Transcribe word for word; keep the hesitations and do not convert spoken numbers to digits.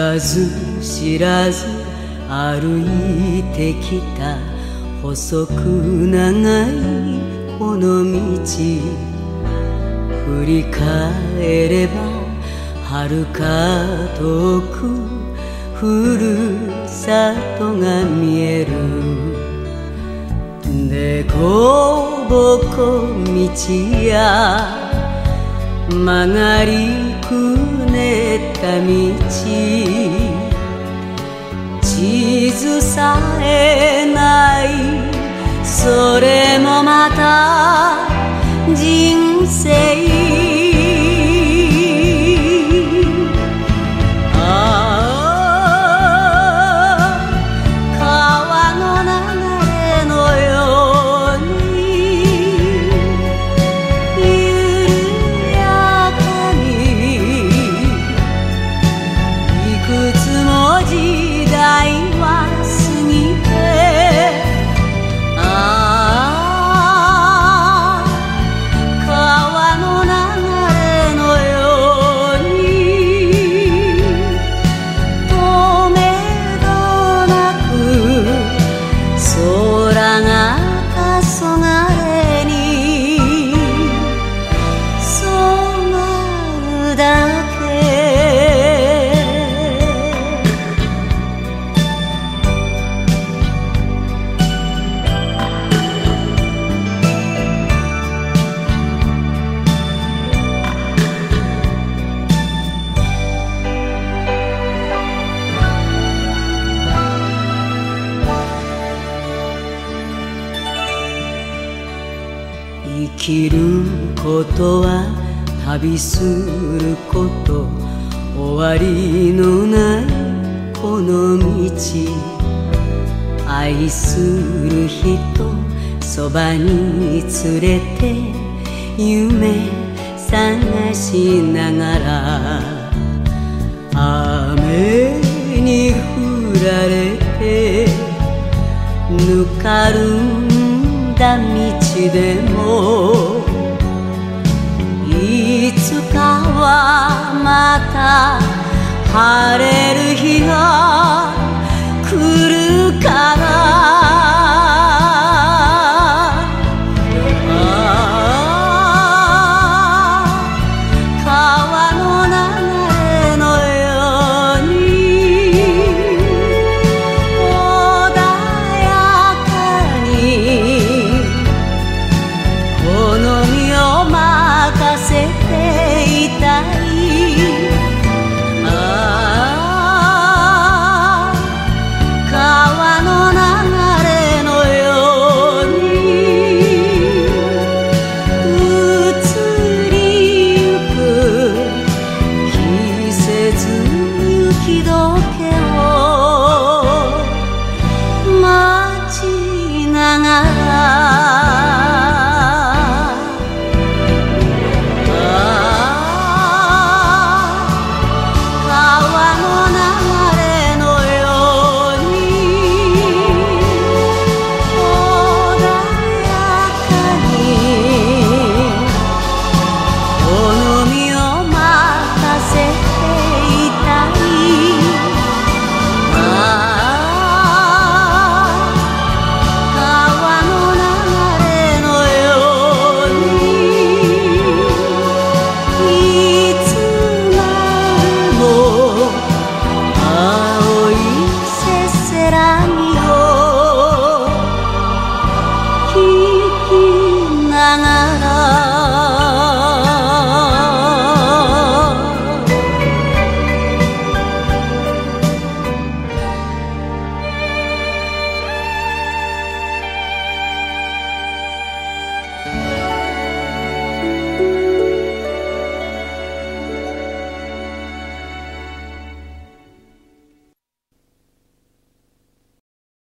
らず知らず歩いてきた細く長いこの道、振り返れば遥か遠くふるさとが見える。でこぼこ道や曲がりくねった道、地図さえないそれもまた人生。生きることは旅すること、終わりのないこの道、愛する人そばに連れて夢探しながら、雨に降られてぬかるんだ道でも、いつかはまた晴れる日が